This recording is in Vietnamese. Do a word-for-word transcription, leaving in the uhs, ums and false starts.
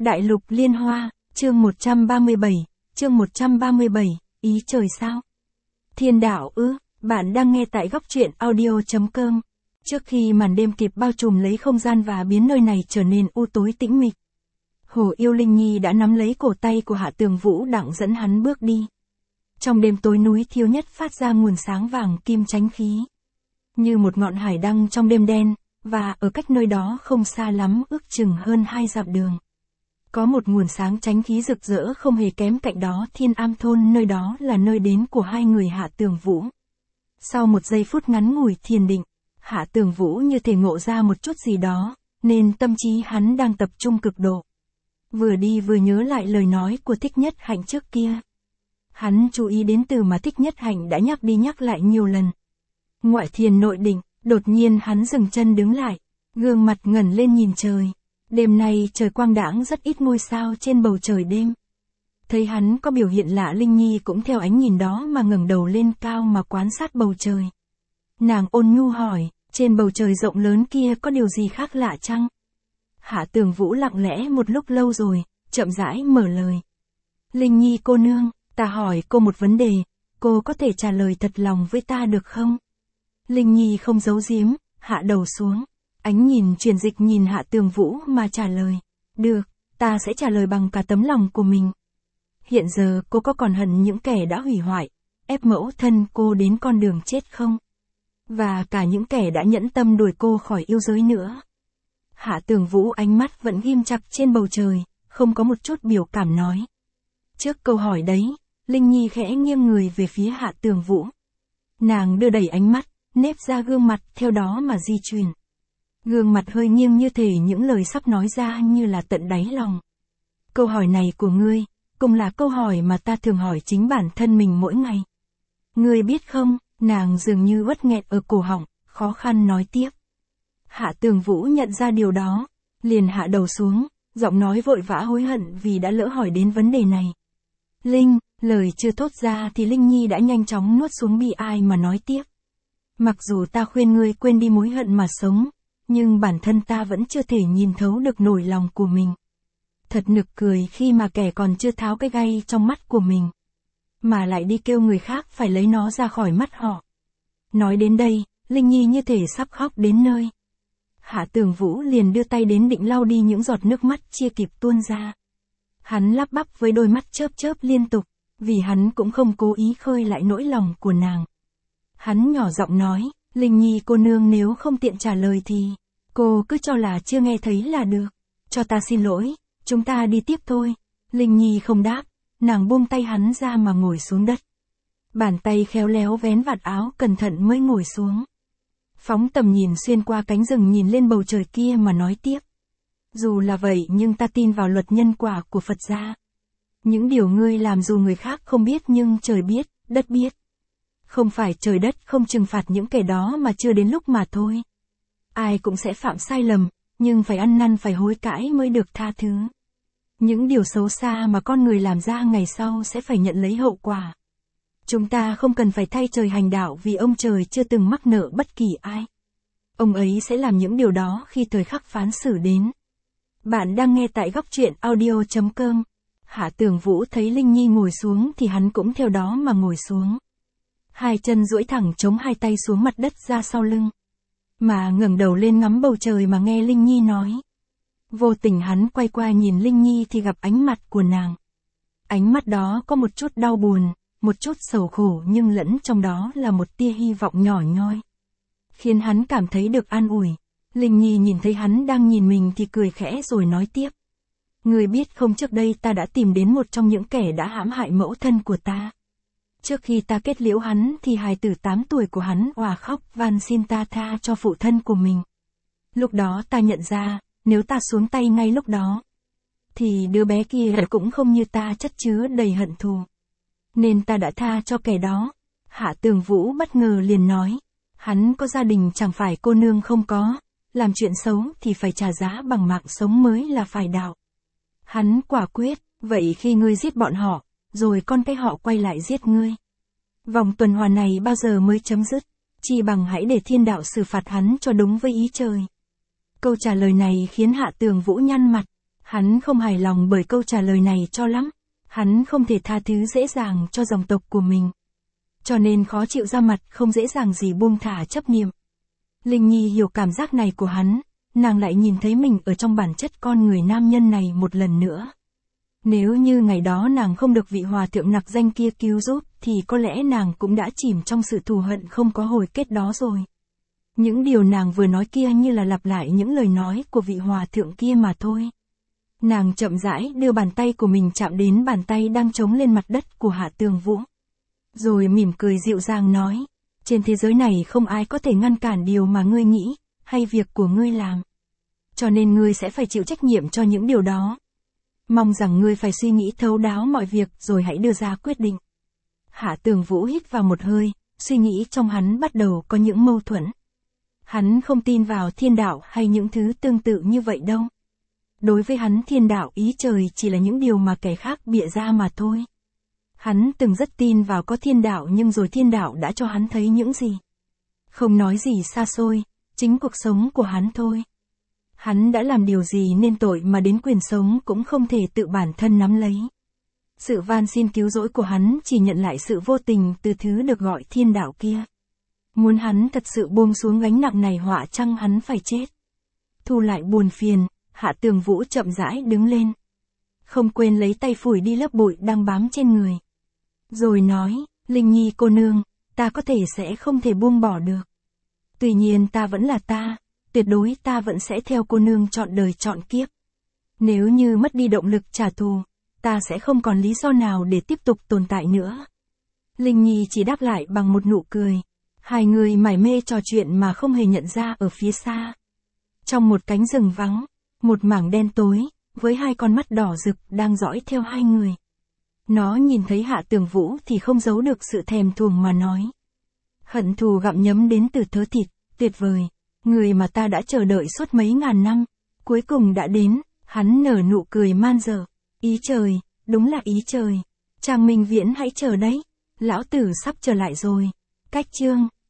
Đại lục liên hoa, chương một trăm ba mươi bảy, chương một trăm ba mươi bảy, ý trời sao? Thiên đạo ư, bạn đang nghe tại góc truyện audio.com. Trước khi màn đêm kịp bao trùm lấy không gian và biến nơi này trở nên u tối tĩnh mịch, Hồ Yêu Linh Nhi đã nắm lấy cổ tay của Hạ Tường Vũ đặng dẫn hắn bước đi. Trong đêm tối núi Thiêu Nhất phát ra nguồn sáng vàng kim chánh khí, như một ngọn hải đăng trong đêm đen, và ở cách nơi đó không xa lắm, ước chừng hơn hai dặm đường, có một nguồn sáng chánh khí rực rỡ không hề kém cạnh đó. Thiên Am Thôn, nơi đó là nơi đến của hai người Hạ Tường Vũ. Sau một giây phút ngắn ngủi thiền định, Hạ Tường Vũ như thể ngộ ra một chút gì đó, nên tâm trí hắn đang tập trung cực độ. Vừa đi vừa nhớ lại lời nói của Thích Nhất Hạnh trước kia. Hắn chú ý đến từ mà Thích Nhất Hạnh đã nhắc đi nhắc lại nhiều lần. Ngoại thiền nội định, đột nhiên hắn dừng chân đứng lại, gương mặt ngẩng lên nhìn trời. Đêm nay trời quang đãng, rất ít ngôi sao trên bầu trời đêm. Thấy hắn có biểu hiện lạ, Linh Nhi cũng theo ánh nhìn đó mà ngẩng đầu lên cao mà quan sát bầu trời. Nàng ôn nhu hỏi, trên bầu trời rộng lớn kia có điều gì khác lạ chăng? Hạ Tường Vũ lặng lẽ một lúc lâu rồi, chậm rãi mở lời. Linh Nhi cô nương, ta hỏi cô một vấn đề, cô có thể trả lời thật lòng với ta được không? Linh Nhi không giấu giếm, hạ đầu xuống, ánh nhìn chuyển dịch nhìn Hạ Tường Vũ mà trả lời. Được, ta sẽ trả lời bằng cả tấm lòng của mình. Hiện giờ cô có còn hận những kẻ đã hủy hoại, ép mẫu thân cô đến con đường chết không? Và cả những kẻ đã nhẫn tâm đuổi cô khỏi yêu giới nữa. Hạ Tường Vũ ánh mắt vẫn ghim chặt trên bầu trời, không có một chút biểu cảm nói. Trước câu hỏi đấy, Linh Nhi khẽ nghiêng người về phía Hạ Tường Vũ. Nàng đưa đẩy ánh mắt, nếp ra gương mặt theo đó mà di chuyển. Gương mặt hơi nghiêng như thể những lời sắp nói ra như là tận đáy lòng. Câu hỏi này của ngươi, cũng là câu hỏi mà ta thường hỏi chính bản thân mình mỗi ngày. Ngươi biết không, nàng dường như uất nghẹn ở cổ họng, khó khăn nói tiếp. Hạ Tường Vũ nhận ra điều đó, liền hạ đầu xuống, giọng nói vội vã hối hận vì đã lỡ hỏi đến vấn đề này. Linh, lời chưa thốt ra thì Linh Nhi đã nhanh chóng nuốt xuống bi ai mà nói tiếp. Mặc dù ta khuyên ngươi quên đi mối hận mà sống, nhưng bản thân ta vẫn chưa thể nhìn thấu được nỗi lòng của mình. Thật nực cười khi mà kẻ còn chưa tháo cái gai trong mắt của mình, mà lại đi kêu người khác phải lấy nó ra khỏi mắt họ. Nói đến đây, Linh Nhi như thể sắp khóc đến nơi. Hạ Tường Vũ liền đưa tay đến định lau đi những giọt nước mắt chưa kịp tuôn ra. Hắn lắp bắp với đôi mắt chớp chớp liên tục, vì hắn cũng không cố ý khơi lại nỗi lòng của nàng. Hắn nhỏ giọng nói, Linh Nhi cô nương nếu không tiện trả lời thì, cô cứ cho là chưa nghe thấy là được. Cho ta xin lỗi, chúng ta đi tiếp thôi. Linh Nhi không đáp, nàng buông tay hắn ra mà ngồi xuống đất. Bàn tay khéo léo vén vạt áo cẩn thận mới ngồi xuống. Phóng tầm nhìn xuyên qua cánh rừng nhìn lên bầu trời kia mà nói tiếp. Dù là vậy nhưng ta tin vào luật nhân quả của Phật gia. Những điều ngươi làm dù người khác không biết nhưng trời biết, đất biết. Không phải trời đất không trừng phạt những kẻ đó mà chưa đến lúc mà thôi. Ai cũng sẽ phạm sai lầm, nhưng phải ăn năn phải hối cải mới được tha thứ. Những điều xấu xa mà con người làm ra ngày sau sẽ phải nhận lấy hậu quả. Chúng ta không cần phải thay trời hành đạo vì ông trời chưa từng mắc nợ bất kỳ ai. Ông ấy sẽ làm những điều đó khi thời khắc phán xử đến. Bạn đang nghe tại góc truyện audio.com. Hạ Tường Vũ thấy Linh Nhi ngồi xuống thì hắn cũng theo đó mà ngồi xuống. Hai chân duỗi thẳng chống hai tay xuống mặt đất ra sau lưng. Mà ngẩng đầu lên ngắm bầu trời mà nghe Linh Nhi nói. Vô tình hắn quay qua nhìn Linh Nhi thì gặp ánh mặt của nàng. Ánh mắt đó có một chút đau buồn, một chút sầu khổ nhưng lẫn trong đó là một tia hy vọng nhỏ nhoi. Khiến hắn cảm thấy được an ủi. Linh Nhi nhìn thấy hắn đang nhìn mình thì cười khẽ rồi nói tiếp. Ngươi biết không, trước đây ta đã tìm đến một trong những kẻ đã hãm hại mẫu thân của ta. Trước khi ta kết liễu hắn thì hài tử tám tuổi của hắn òa khóc van xin ta tha cho phụ thân của mình. Lúc đó ta nhận ra, nếu ta xuống tay ngay lúc đó, thì đứa bé kia cũng không như ta chất chứa đầy hận thù. Nên ta đã tha cho kẻ đó. Hạ Tường Vũ bất ngờ liền nói. Hắn có gia đình chẳng phải cô nương không có. Làm chuyện xấu thì phải trả giá bằng mạng sống mới là phải đạo. Hắn quả quyết, vậy khi ngươi giết bọn họ, rồi con cái họ quay lại giết ngươi, vòng tuần hoàn này bao giờ mới chấm dứt? Chi bằng hãy để thiên đạo xử phạt hắn cho đúng với ý trời. Câu trả lời này khiến Hạ Tường Vũ nhăn mặt. Hắn không hài lòng bởi câu trả lời này cho lắm. Hắn không thể tha thứ dễ dàng cho dòng tộc của mình. Cho nên khó chịu ra mặt, không dễ dàng gì buông thả chấp niệm. Linh Nhi hiểu cảm giác này của hắn, nàng lại nhìn thấy mình ở trong bản chất con người nam nhân này một lần nữa. Nếu như ngày đó nàng không được vị hòa thượng nặc danh kia cứu giúp, thì có lẽ nàng cũng đã chìm trong sự thù hận không có hồi kết đó rồi. Những điều nàng vừa nói kia như là lặp lại những lời nói của vị hòa thượng kia mà thôi. Nàng chậm rãi đưa bàn tay của mình chạm đến bàn tay đang trống lên mặt đất của Hạ Tường Vũ. Rồi mỉm cười dịu dàng nói, trên thế giới này không ai có thể ngăn cản điều mà ngươi nghĩ, hay việc của ngươi làm. Cho nên ngươi sẽ phải chịu trách nhiệm cho những điều đó. Mong rằng ngươi phải suy nghĩ thấu đáo mọi việc rồi hãy đưa ra quyết định. Hạ Tường Vũ hít vào một hơi, suy nghĩ trong hắn bắt đầu có những mâu thuẫn. Hắn không tin vào thiên đạo hay những thứ tương tự như vậy đâu. Đối với hắn thiên đạo ý trời chỉ là những điều mà kẻ khác bịa ra mà thôi. Hắn từng rất tin vào có thiên đạo nhưng rồi thiên đạo đã cho hắn thấy những gì. Không nói gì xa xôi, chính cuộc sống của hắn thôi. Hắn đã làm điều gì nên tội mà đến quyền sống cũng không thể tự bản thân nắm lấy. Sự van xin cứu rỗi của hắn chỉ nhận lại sự vô tình từ thứ được gọi thiên đạo kia. Muốn hắn thật sự buông xuống gánh nặng này họa chăng hắn phải chết. Thu lại buồn phiền, Hạ Tường Vũ chậm rãi đứng lên. Không quên lấy tay phủi đi lớp bụi đang bám trên người. Rồi nói, Linh Nhi cô nương, ta có thể sẽ không thể buông bỏ được. Tuy nhiên ta vẫn là ta, tuyệt đối ta vẫn sẽ theo cô nương trọn đời trọn kiếp. Nếu như mất đi động lực trả thù, ta sẽ không còn lý do nào để tiếp tục tồn tại nữa. Linh Nhi chỉ đáp lại bằng một nụ cười. Hai người mải mê trò chuyện mà không hề nhận ra ở phía xa. Trong một cánh rừng vắng, một mảng đen tối, với hai con mắt đỏ rực đang dõi theo hai người. Nó nhìn thấy Hạ Tường Vũ thì không giấu được sự thèm thuồng mà nói. Hận thù gặm nhấm đến từ thớ thịt, tuyệt vời. Người mà ta đã chờ đợi suốt mấy ngàn năm, cuối cùng đã đến. Hắn nở nụ cười man dợ. Ý trời, đúng là ý trời. Chàng Minh Viễn hãy chờ đấy. Lão tử sắp trở lại rồi. Cách chương